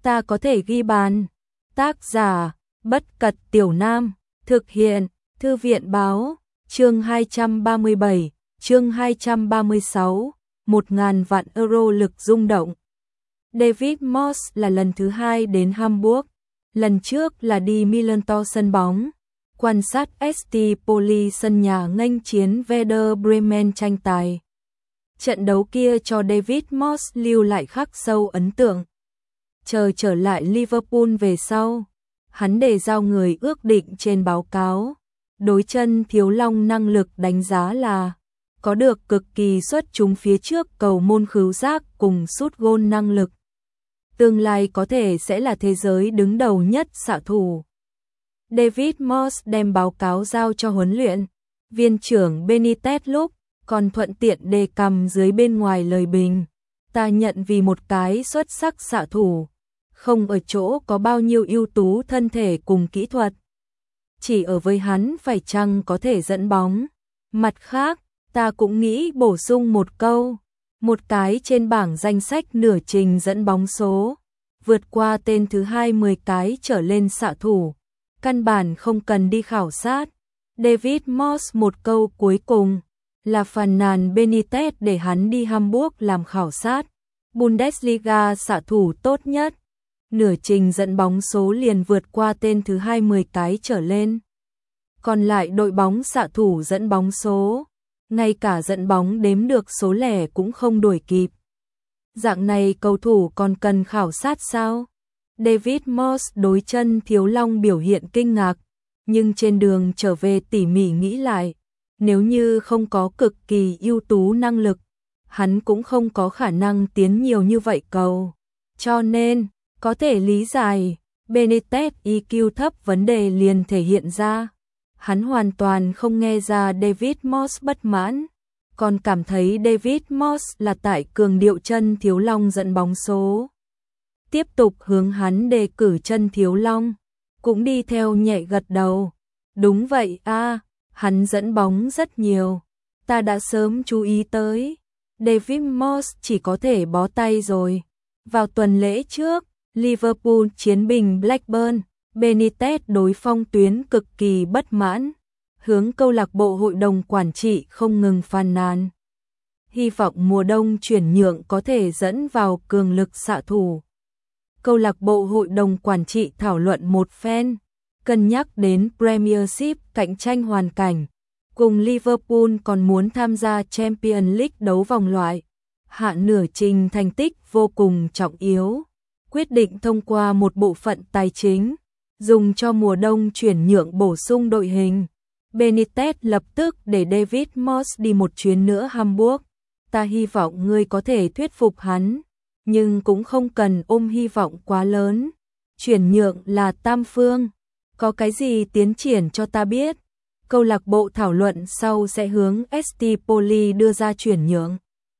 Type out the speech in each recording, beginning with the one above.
ta có thể ghi bàn. Tác giả, Bất Cật Tiểu Nam, thực hiện, Thư viện Báo, chương 237, chương 236, 1.000 vạn euro lực rung động. David Moyes là lần thứ 2 đến Hamburg, lần trước là đi Millantor sân bóng, quan sát ST Poli sân nhà nghênh chiến Werder Bremen tranh tài. Trận đấu kia cho David Moyes lưu lại khắc sâu ấn tượng. Trở lại Liverpool về sau, hắn đề giao người ước định trên báo cáo. Đối chân Thiếu Long năng lực đánh giá là có được cực kỳ xuất chúng phía trước cầu môn khứu giác cùng sút gôn năng lực. Tương lai có thể sẽ là thế giới đứng đầu nhất xạ thủ. David Moyes đem báo cáo giao cho huấn luyện viên trưởng Benitez lúc còn thuận tiện đề cằm dưới bên ngoài lời bình. Ta nhận vì một cái xuất sắc xạ thủ, không ở chỗ có bao nhiêu ưu tú thân thể cùng kỹ thuật. Chỉ ở với hắn phải chăng có thể dẫn bóng. Mặt khác, ta cũng nghĩ bổ sung một câu, một cái trên bảng danh sách nửa trình dẫn bóng số, vượt qua tên thứ 20 cái trở lên xạ thủ, căn bản không cần đi khảo sát. David Moyes một câu cuối cùng là phàn nàn Benitez để hắn đi Hamburg làm khảo sát. Bundesliga xạ thủ tốt nhất, nửa trình dẫn bóng số liền vượt qua tên thứ 20 cái trở lên. Còn lại đội bóng xạ thủ dẫn bóng số, ngay cả dẫn bóng đếm được số lẻ cũng không đuổi kịp. Dạng này cầu thủ còn cần khảo sát sao? David Moyes đối chân Thiếu Long biểu hiện kinh ngạc, nhưng trên đường trở về tỉ mỉ nghĩ lại, nếu như không có cực kỳ ưu tú năng lực, hắn cũng không có khả năng tiến nhiều như vậy cầu. Cho nên, có thể lý giải, Benitez EQ thấp vấn đề liền thể hiện ra. Hắn hoàn toàn không nghe ra David Moyes bất mãn, còn cảm thấy David Moyes là tại cường điệu chân Thiếu Long dẫn bóng số. Tiếp tục hướng hắn đề cử chân Thiếu Long, cũng đi theo nhẹ gật đầu. Đúng vậy a, hắn dẫn bóng rất nhiều, ta đã sớm chú ý tới. David Moyes chỉ có thể bó tay rồi. Vào tuần lễ trước, Liverpool chiến bình Blackburn, Benitez đối phong tuyến cực kỳ bất mãn, hướng câu lạc bộ hội đồng quản trị không ngừng phàn nàn. Hy vọng mùa đông chuyển nhượng có thể dẫn vào cường lực xạ thủ. Câu lạc bộ hội đồng quản trị thảo luận một phen, cân nhắc đến Premiership cạnh tranh hoàn cảnh, cùng Liverpool còn muốn tham gia Champions League đấu vòng loại, hạ nửa trình thành tích vô cùng trọng yếu, quyết định thông qua một bộ phận tài chính, dùng cho mùa đông chuyển nhượng bổ sung đội hình. Benitez lập tức để David Moyes đi một chuyến nữa Hamburg. Ta hy vọng ngươi có thể thuyết phục hắn, nhưng cũng không cần ôm hy vọng quá lớn. Chuyển nhượng là tam phương, có cái gì tiến triển cho ta biết. Câu lạc bộ thảo luận sau sẽ hướng ST Poli đưa ra chuyển nhượng.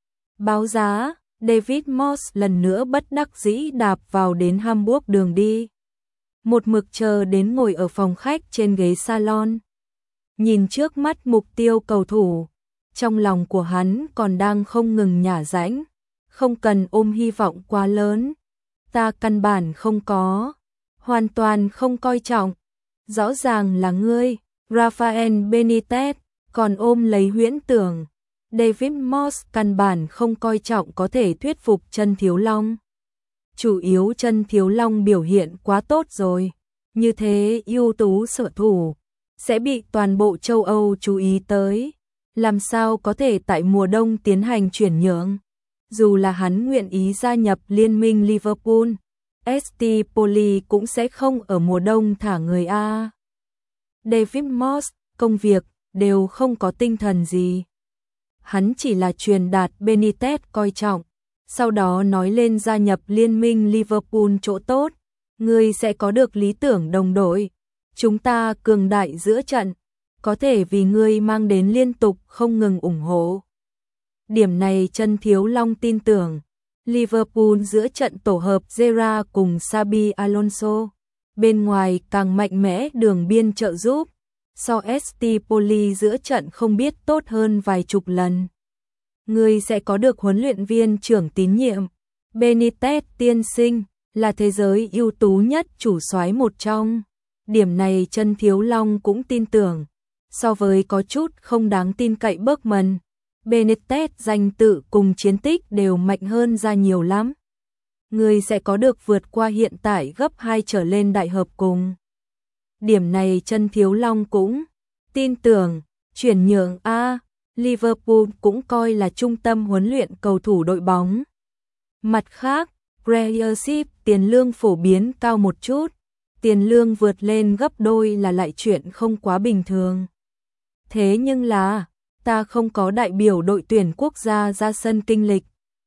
Báo giá, David Moyes lần nữa bất đắc dĩ đạp vào đến Hamburg đường đi. Một mực chờ đến ngồi ở phòng khách trên ghế salon. Nhìn trước mắt mục tiêu cầu thủ, trong lòng của hắn còn đang không ngừng nhả rãnh. Không cần ôm hy vọng quá lớn. Ta căn bản không có, hoàn toàn không coi trọng. Rõ ràng là ngươi, Rafael Benitez, còn ôm lấy huyễn tưởng. David Moyes căn bản không coi trọng có thể thuyết phục chân Thiếu Long. Chủ yếu chân Thiếu Long biểu hiện quá tốt rồi. Như thế ưu tú xạ thủ sẽ bị toàn bộ châu Âu chú ý tới. Làm sao có thể tại mùa đông tiến hành chuyển nhượng? Dù là hắn nguyện ý gia nhập liên minh Liverpool, ST Poli cũng sẽ không ở mùa đông thả người a. David Moyes, công việc đều không có tinh thần gì. Hắn chỉ là truyền đạt Benitez coi trọng, sau đó nói lên gia nhập liên minh Liverpool chỗ tốt, ngươi sẽ có được lý tưởng đồng đội. Chúng ta cường đại giữa trận, có thể vì ngươi mang đến liên tục không ngừng ủng hộ. Điểm này chân Thiếu Long tin tưởng. Liverpool giữa trận tổ hợp Gerrard cùng Xabi Alonso, bên ngoài càng mạnh mẽ đường biên trợ giúp, so ST Poli giữa trận không biết tốt hơn vài chục lần. Ngươi sẽ có được huấn luyện viên trưởng tín nhiệm. Benitez tiên sinh, là thế giới ưu tú nhất chủ soái một trong. Điểm này Chân Thiếu Long cũng tin tưởng. So với có chút không đáng tin cậy Bergman, Benitez danh tự cùng chiến tích đều mạnh hơn ra nhiều lắm. Người sẽ có được vượt qua hiện tại gấp 2 trở lên đại hợp cùng. Điểm này Chân Thiếu Long cũng tin tưởng. Chuyển nhượng Liverpool cũng coi là trung tâm huấn luyện cầu thủ đội bóng. Mặt khác, Premiership tiền lương phổ biến cao một chút, tiền lương vượt lên gấp đôi là lại chuyện không quá bình thường. Thế nhưng là, ta không có đại biểu đội tuyển quốc gia ra sân kinh lịch.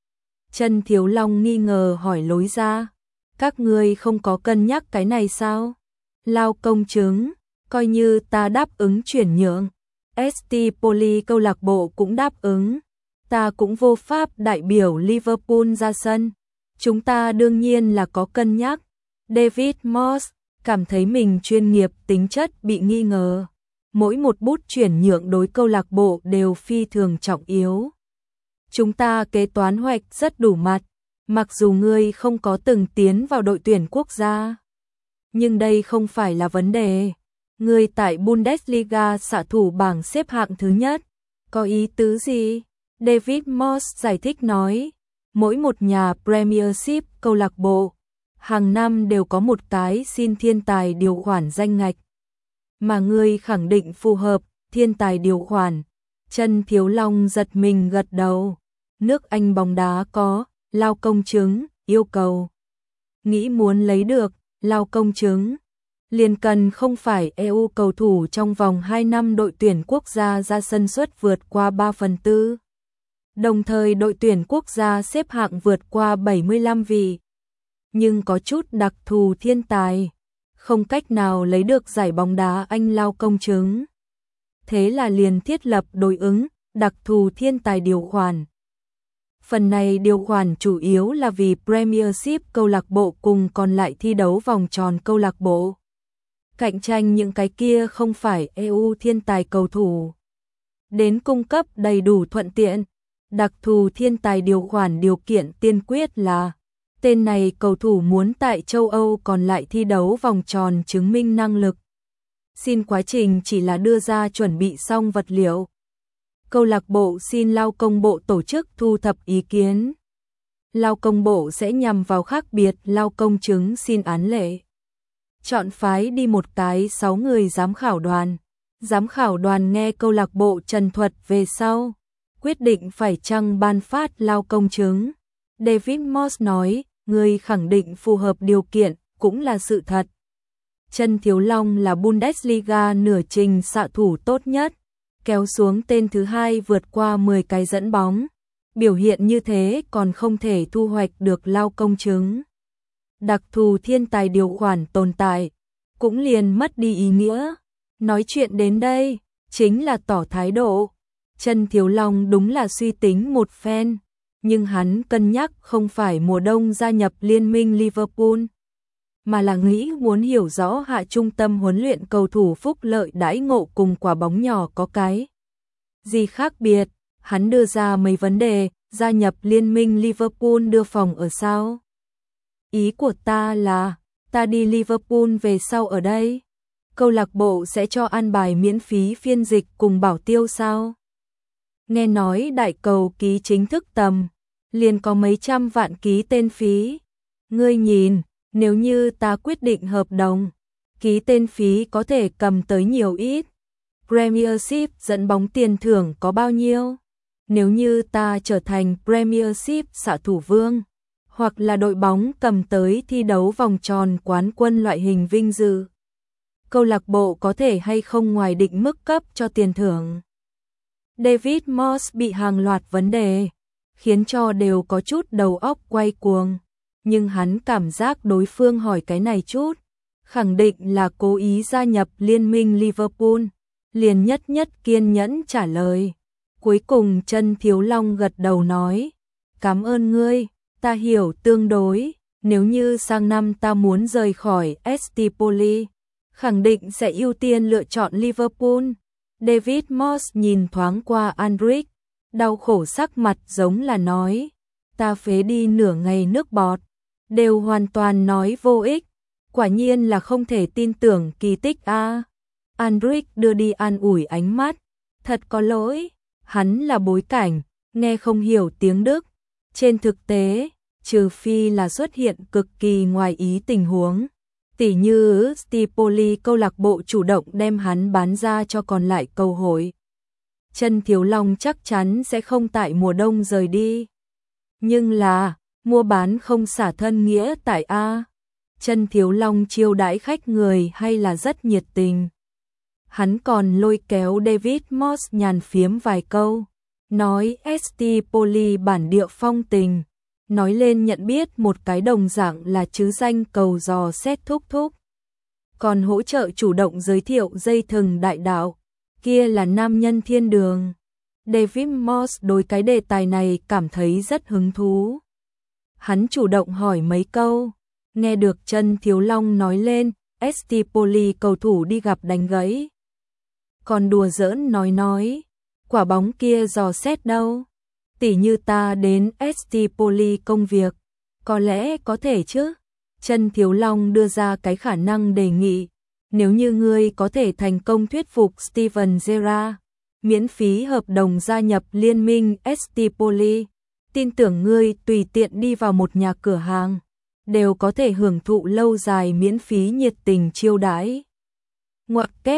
Chân Thiếu Long nghi ngờ hỏi lối ra, các ngươi không có cân nhắc cái này sao? Lao công chứng, coi như ta đáp ứng chuyển nhượng. ST Poli câu lạc bộ cũng đáp ứng. Ta cũng vô pháp đại biểu Liverpool ra sân. Chúng ta đương nhiên là có cân nhắc. David Moss cảm thấy mình chuyên nghiệp tính chất bị nghi ngờ. Mỗi một bút chuyển nhượng đối câu lạc bộ đều phi thường trọng yếu. Chúng ta kế toán hoạch rất đủ mặt, mặc dù ngươi không có từng tiến vào đội tuyển quốc gia. Nhưng đây không phải là vấn đề. Ngươi tại Bundesliga xạ thủ bảng xếp hạng thứ nhất. Có ý tứ gì? David Moss giải thích nói, mỗi một nhà Premiership câu lạc bộ hàng năm đều có một cái xin thiên tài điều khoản danh ngạch. Mà ngươi khẳng định phù hợp thiên tài điều khoản. Chân Thiếu Long giật mình gật đầu. Nước Anh bóng đá có lao công chứng yêu cầu. Nghĩ muốn lấy được lao công chứng, liền cần không phải EU cầu thủ trong vòng 2 năm đội tuyển quốc gia ra sân suất vượt qua 3/4. Đồng thời đội tuyển quốc gia xếp hạng vượt qua 75 vị. Nhưng có chút đặc thù thiên tài, không cách nào lấy được giải bóng đá Anh lao công chứng. Thế là liền thiết lập đối ứng đặc thù thiên tài điều khoản. Phần này điều khoản chủ yếu là vì Premiership câu lạc bộ cùng còn lại thi đấu vòng tròn câu lạc bộ. Cạnh tranh những cái kia không phải EU thiên tài cầu thủ. Đến cung cấp đầy đủ thuận tiện. Đặc thù thiên tài điều khoản điều kiện tiên quyết là tên này cầu thủ muốn tại châu Âu còn lại thi đấu vòng tròn chứng minh năng lực. Xin quá trình chỉ là đưa ra chuẩn bị xong vật liệu. Câu lạc bộ xin lao công bộ tổ chức thu thập ý kiến. Lao công bộ sẽ nhằm vào khác biệt lao công chứng xin án lệ. Chọn phái đi một cái 6 người giám khảo đoàn. Giám khảo đoàn nghe câu lạc bộ trần thuật về sau, quyết định phải chăng ban phát lao công chứng. David Moss nói, người khẳng định phù hợp điều kiện, cũng là sự thật. Chân Thiếu Long là Bundesliga nửa trình xạ thủ tốt nhất, kéo xuống tên thứ hai vượt qua 10 cái dẫn bóng. Biểu hiện như thế còn không thể thu hoạch được lao công chứng. Đặc thù thiên tài điều khoản tồn tại, cũng liền mất đi ý nghĩa. Nói chuyện đến đây, chính là tỏ thái độ. Chân Thiếu Long đúng là suy tính một phen, nhưng hắn cân nhắc không phải mùa đông gia nhập liên minh Liverpool, mà là nghĩ muốn hiểu rõ hạ trung tâm huấn luyện cầu thủ phúc lợi đãi ngộ cùng quả bóng nhỏ có cái gì khác biệt. Hắn đưa ra mấy vấn đề, gia nhập liên minh Liverpool đưa phòng ở sao? Ý của ta là, ta đi Liverpool về sau ở đây, câu lạc bộ sẽ cho an bài miễn phí phiên dịch cùng bảo tiêu sao? Nghe nói đại cầu ký chính thức tầm, liền có mấy trăm vạn ký tên phí. Ngươi nhìn, nếu như ta quyết định hợp đồng, ký tên phí có thể cầm tới nhiều ít. Premiership dẫn bóng tiền thưởng có bao nhiêu? Nếu như ta trở thành Premiership xạ thủ vương, hoặc là đội bóng cầm tới thi đấu vòng tròn quán quân loại hình vinh dự, câu lạc bộ có thể hay không ngoài định mức cấp cho tiền thưởng? David Moss bị hàng loạt vấn đề, khiến cho đều có chút đầu óc quay cuồng, nhưng hắn cảm giác đối phương hỏi cái này chút, khẳng định là cố ý gia nhập liên minh Liverpool, liền nhất kiên nhẫn trả lời. Cuối cùng Chân Thiếu Long gật đầu nói, cảm ơn ngươi, ta hiểu tương đối, nếu như sang năm ta muốn rời khỏi ST Poli, khẳng định sẽ ưu tiên lựa chọn Liverpool. David Moss nhìn thoáng qua Andrić, đau khổ sắc mặt giống là nói, ta phế đi nửa ngày nước bọt, đều hoàn toàn nói vô ích. Quả nhiên là không thể tin tưởng kỳ tích a. Andric đưa đi an ủi ánh mắt. Thật có lỗi, hắn là bối cảnh, nghe không hiểu tiếng Đức. Trên thực tế, trừ phi là xuất hiện cực kỳ ngoài ý tình huống, tỉ như Stipoli câu lạc bộ chủ động đem hắn bán ra cho còn lại cầu hội. Chân Thiếu Long chắc chắn sẽ không tại mùa đông rời đi. Nhưng là, mua bán không xả thân nghĩa tại A. Chân Thiếu Long chiêu đãi khách người hay là rất nhiệt tình. Hắn còn lôi kéo David Moss nhàn phiếm vài câu, nói Stipoli bản địa phong tình, nói lên nhận biết một cái đồng dạng là chứ danh cầu dò xét thúc thúc. Còn hỗ trợ chủ động giới thiệu dây thừng đại đạo, kia là nam nhân thiên đường. David Moss đối cái đề tài này cảm thấy rất hứng thú. Hắn chủ động hỏi mấy câu, nghe được Chân Thiếu Long nói lên, Stipoli cầu thủ đi gặp đánh gãy. Còn đùa giỡn nói, quả bóng kia dò xét đâu? Tỉ như ta đến Stipoli công việc, có lẽ có thể chứ? Chân Thiếu Long đưa ra cái khả năng đề nghị, nếu như ngươi có thể thành công thuyết phục Steven Gerrard, miễn phí hợp đồng gia nhập liên minh Stipoli, tin tưởng ngươi tùy tiện đi vào một nhà cửa hàng, đều có thể hưởng thụ lâu dài miễn phí nhiệt tình chiêu đãi. Ngoặc kép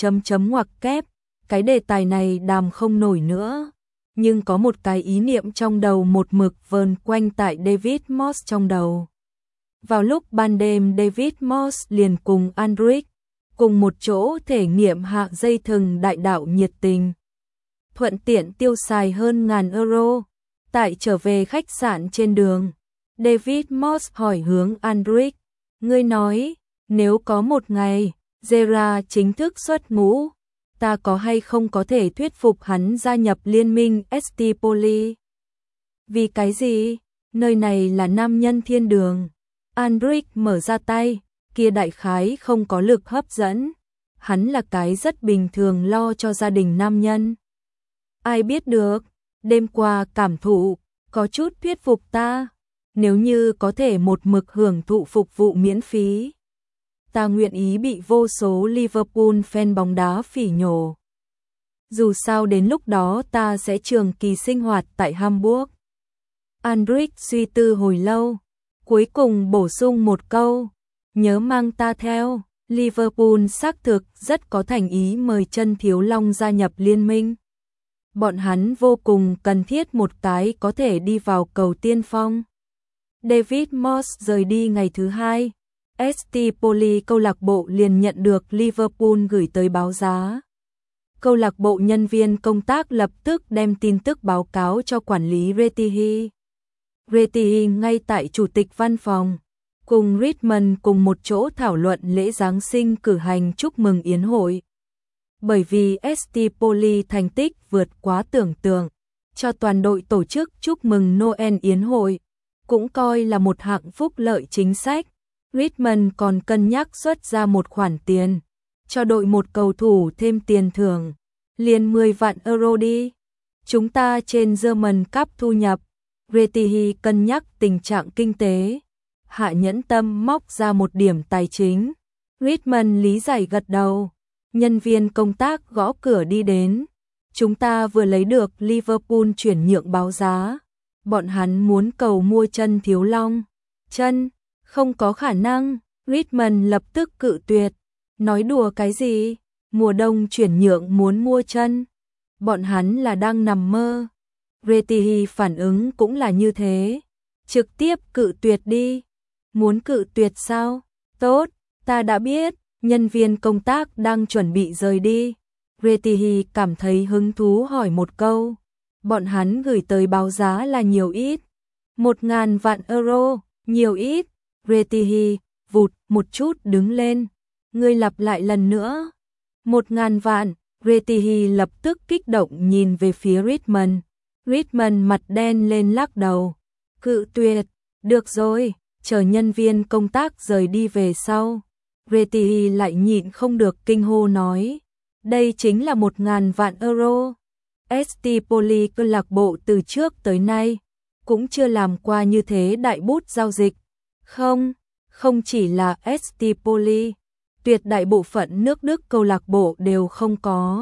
ngoặc kép, cái đề tài này đàm không nổi nữa, nhưng có một cái ý niệm trong đầu một mực vờn quanh tại David Moss trong đầu. Vào lúc ban đêm David Moss liền cùng Andric cùng một chỗ thể nghiệm hạ dây thừng đại đạo nhiệt tình. Thuận tiện tiêu xài hơn 1.000 euro. Tại trở về khách sạn trên đường, David Moss hỏi hướng Andric, ngươi nói, nếu có một ngày, Gerrard chính thức xuất ngũ, ta có hay không có thể thuyết phục hắn gia nhập liên minh Stipoli? Vì cái gì? Nơi này là nam nhân thiên đường. Andric mở ra tay, kia đại khái không có lực hấp dẫn. Hắn là cái rất bình thường lo cho gia đình nam nhân. Ai biết được, đêm qua cảm thụ, có chút thuyết phục ta. Nếu như có thể một mực hưởng thụ phục vụ miễn phí, ta nguyện ý bị vô số Liverpool fan bóng đá phỉ nhổ. Dù sao đến lúc đó ta sẽ trường kỳ sinh hoạt tại Hamburg. Andric suy tư hồi lâu, cuối cùng bổ sung một câu, nhớ mang ta theo. Liverpool xác thực rất có thành ý mời Chân Thiếu Long gia nhập liên minh. Bọn hắn vô cùng cần thiết một cái có thể đi vào cầu tiên phong. David Moss rời đi ngày thứ hai, Stipoli câu lạc bộ liền nhận được Liverpool gửi tới báo giá. Câu lạc bộ nhân viên công tác lập tức đem tin tức báo cáo cho quản lý Retihi. Retihi ngay tại chủ tịch văn phòng, cùng Redmond cùng một chỗ thảo luận lễ Giáng sinh cử hành chúc mừng yến hội. Bởi vì Stipoli thành tích vượt quá tưởng tượng, cho toàn đội tổ chức chúc mừng Noel yến hội, cũng coi là một hạng phúc lợi chính sách. Redmond còn cân nhắc xuất ra một khoản tiền, cho đội một cầu thủ thêm tiền thưởng, liền 10 vạn euro đi. Chúng ta trên German Cup thu nhập, Retihi cân nhắc tình trạng kinh tế. Hạ Nhẫn Tâm móc ra một điểm tài chính. Redmond lý giải gật đầu. Nhân viên công tác gõ cửa đi đến. Chúng ta vừa lấy được Liverpool chuyển nhượng báo giá. Bọn hắn muốn cầu mua Chân Thiếu Long. Chân, không có khả năng. Redmond lập tức cự tuyệt. Nói đùa cái gì? Mùa đông chuyển nhượng muốn mua Chân. Bọn hắn là đang nằm mơ. Retihi phản ứng cũng là như thế. Trực tiếp cự tuyệt đi. Muốn cự tuyệt sao? Tốt, ta đã biết. Nhân viên công tác đang chuẩn bị rời đi. Retihi cảm thấy hứng thú hỏi một câu. Bọn hắn gửi tới báo giá là nhiều ít? 1.000 vạn euro, nhiều ít? Retihi vụt một chút đứng lên. Ngươi lặp lại lần nữa. 1.000 vạn. Retihi lập tức kích động nhìn về phía Redmond. Redmond mặt đen lên lắc đầu. Cự tuyệt. Được rồi, chờ nhân viên công tác rời đi về sau. Retihi lại nhịn không được kinh hô nói. Đây chính là 1.000 vạn euro. Stipoli câu lạc bộ từ trước tới nay cũng chưa làm qua như thế đại bút giao dịch. Không, không chỉ là ST Poli, tuyệt đại bộ phận nước Đức câu lạc bộ đều không có.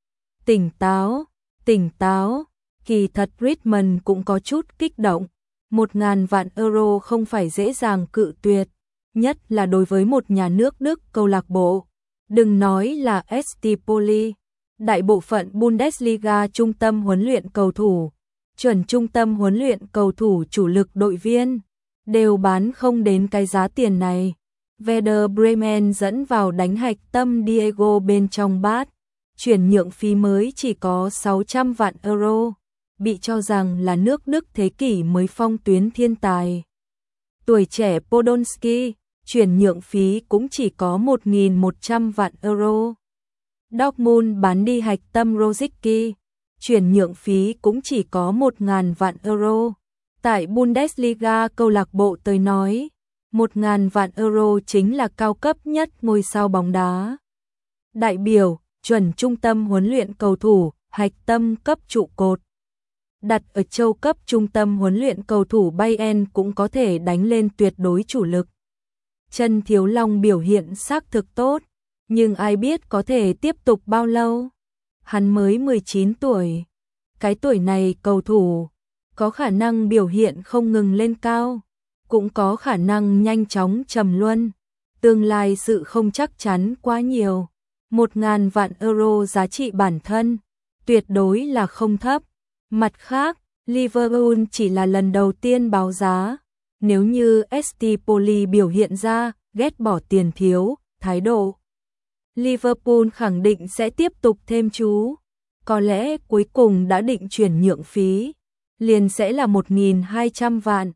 Tỉnh táo, kỳ thật Redmond cũng có chút kích động. 1.000 vạn euro không phải dễ dàng cự tuyệt, nhất là đối với một nhà nước Đức câu lạc bộ. Đừng nói là ST Poli, đại bộ phận Bundesliga trung tâm huấn luyện cầu thủ, chuẩn trung tâm huấn luyện cầu thủ chủ lực đội viên, đều bán không đến cái giá tiền này. Werder Bremen dẫn vào đánh hạch tâm Diego bên trong bát, chuyển nhượng phí mới chỉ có 600 vạn euro, bị cho rằng là nước Đức thế kỷ mới phong tuyến thiên tài. Tuổi trẻ Podolski, chuyển nhượng phí cũng chỉ có 1.100 vạn euro. Dortmund bán đi hạch tâm Rosicky, chuyển nhượng phí cũng chỉ có 1.000 vạn euro. Tại Bundesliga câu lạc bộ tới nói, 1.000 vạn euro chính là cao cấp nhất ngôi sao bóng đá. Đại biểu, chuẩn trung tâm huấn luyện cầu thủ, hạch tâm cấp trụ cột. Đặt ở châu cấp trung tâm huấn luyện cầu thủ Bayern cũng có thể đánh lên tuyệt đối chủ lực. Chân Thiếu Long biểu hiện xác thực tốt, nhưng ai biết có thể tiếp tục bao lâu. Hắn mới 19 tuổi. Cái tuổi này cầu thủ có khả năng biểu hiện không ngừng lên cao, cũng có khả năng nhanh chóng trầm luân. Tương lai sự không chắc chắn quá nhiều. 1.000 vạn euro giá trị bản thân, tuyệt đối là không thấp. Mặt khác, Liverpool chỉ là lần đầu tiên báo giá. Nếu như ST Poli biểu hiện ra ghét bỏ tiền thiếu, thái độ, Liverpool khẳng định sẽ tiếp tục thêm chú. Có lẽ cuối cùng đã định chuyển nhượng phí, liền sẽ là 1.200 vạn,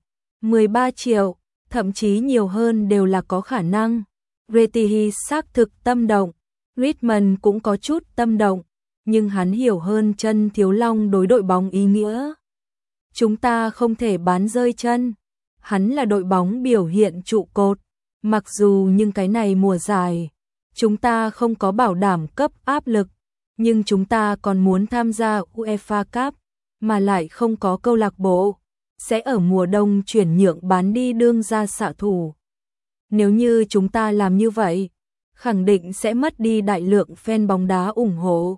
13 triệu, thậm chí nhiều hơn đều là có khả năng. Retihi xác thực tâm động, Redmond cũng có chút tâm động, nhưng hắn hiểu hơn Chân Thiếu Long đối đội bóng ý nghĩa. Chúng ta không thể bán rơi Chân, hắn là đội bóng biểu hiện trụ cột, mặc dù nhưng cái này mùa giải, chúng ta không có bảo đảm cấp áp lực, nhưng chúng ta còn muốn tham gia UEFA Cup, mà lại không có câu lạc bộ, sẽ ở mùa đông chuyển nhượng bán đi đương ra xạ thủ. Nếu như chúng ta làm như vậy, khẳng định sẽ mất đi đại lượng fan bóng đá ủng hộ.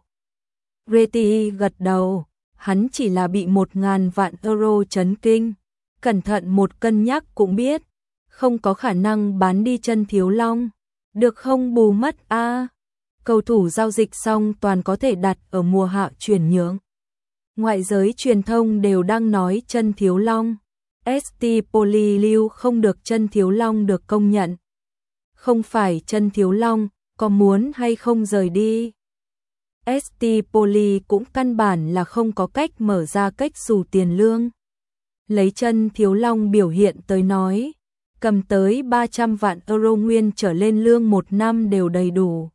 Reti gật đầu, hắn chỉ là bị 1.000 vạn euro chấn kinh, cẩn thận một cân nhắc cũng biết, không có khả năng bán đi Chân Thiếu Long, được không bù mất a. Cầu thủ giao dịch xong toàn có thể đặt ở mùa hạ chuyển nhượng. Ngoại giới truyền thông đều đang nói Chân Thiếu Long, ST Poli lưu không được Chân Thiếu Long được công nhận. Không phải Chân Thiếu Long có muốn hay không rời đi, ST Poli cũng căn bản là không có cách mở ra cách xù tiền lương. Lấy Chân Thiếu Long biểu hiện tới nói, cầm tới 300 vạn euro nguyên trở lên lương một năm đều đầy đủ.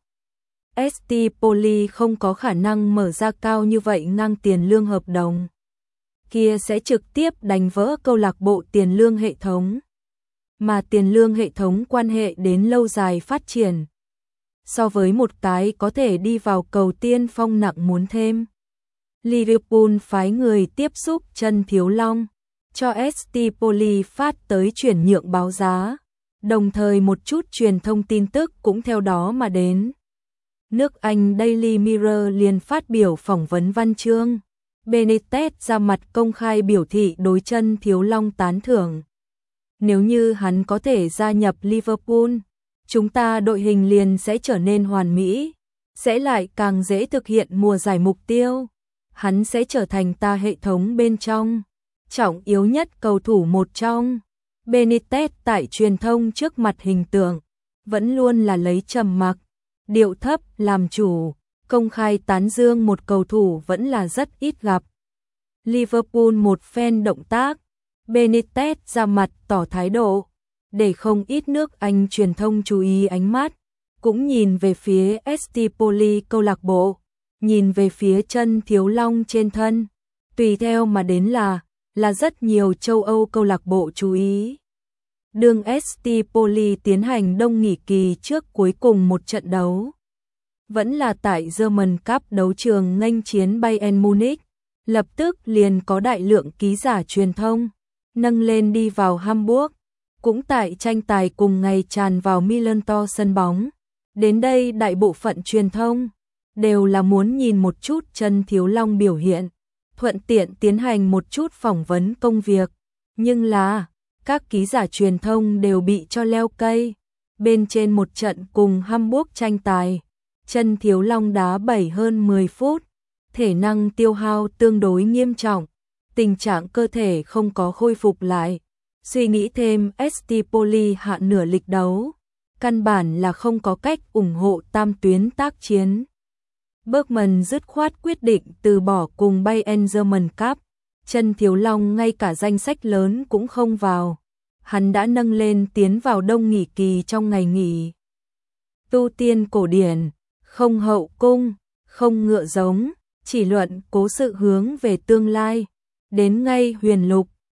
ST Poli không có khả năng mở ra cao như vậy ngang tiền lương hợp đồng. Kia sẽ trực tiếp đánh vỡ câu lạc bộ tiền lương hệ thống. Mà tiền lương hệ thống quan hệ đến lâu dài phát triển. So với một cái có thể đi vào cầu tiên phong nặng muốn thêm. Liverpool phái người tiếp xúc Chân Thiếu Long, cho ST Poli phát tới chuyển nhượng báo giá. Đồng thời một chút truyền thông tin tức cũng theo đó mà đến. Nước Anh Daily Mirror liền phát biểu phỏng vấn văn chương. Benitez ra mặt công khai biểu thị đối Chân Thiếu Long tán thưởng. Nếu như hắn có thể gia nhập Liverpool, chúng ta đội hình liền sẽ trở nên hoàn mỹ, sẽ lại càng dễ thực hiện mùa giải mục tiêu. Hắn sẽ trở thành ta hệ thống bên trong trọng yếu nhất cầu thủ một trong. Benitez tại truyền thông trước mặt hình tượng vẫn luôn là lấy trầm mặc, điệu thấp làm chủ, công khai tán dương một cầu thủ vẫn là rất ít gặp. Liverpool một phen động tác, Benitez ra mặt tỏ thái độ, để không ít nước Anh truyền thông chú ý ánh mắt, cũng nhìn về phía ST Poli câu lạc bộ, nhìn về phía Chân Thiếu Long trên thân, tùy theo mà đến là rất nhiều châu Âu câu lạc bộ chú ý. Đường ST Poli tiến hành đông nghỉ kỳ trước cuối cùng một trận đấu. Vẫn là tại German Cup đấu trường nghênh chiến Bayern Munich, lập tức liền có đại lượng ký giả truyền thông nâng lên đi vào Hamburg. cũng tại tranh tài cùng ngày tràn vào Millerntor sân bóng. Đến đây đại bộ phận truyền thông đều là muốn nhìn một chút Trần Thiếu Long biểu hiện, thuận tiện tiến hành một chút phỏng vấn công việc, nhưng là các ký giả truyền thông đều bị cho leo cây. Bên trên một trận cùng Hamburg tranh tài, Trần Thiếu Long đá 7 hơn 10 phút, thể năng tiêu hao tương đối nghiêm trọng, tình trạng cơ thể không có khôi phục lại. Suy nghĩ thêm Stipoli hạ nửa lịch đấu, căn bản là không có cách ủng hộ tam tuyến tác chiến. Bergman dứt khoát quyết định từ bỏ cùng Bayern German Cup, Trần Thiếu Long ngay cả danh sách lớn cũng không vào. Hắn đã nâng lên tiến vào đông nghỉ kỳ trong ngày nghỉ. Tu tiên cổ điển, không hậu cung, không ngựa giống, chỉ luận cố sự hướng về tương lai. Đến ngay huyền lục,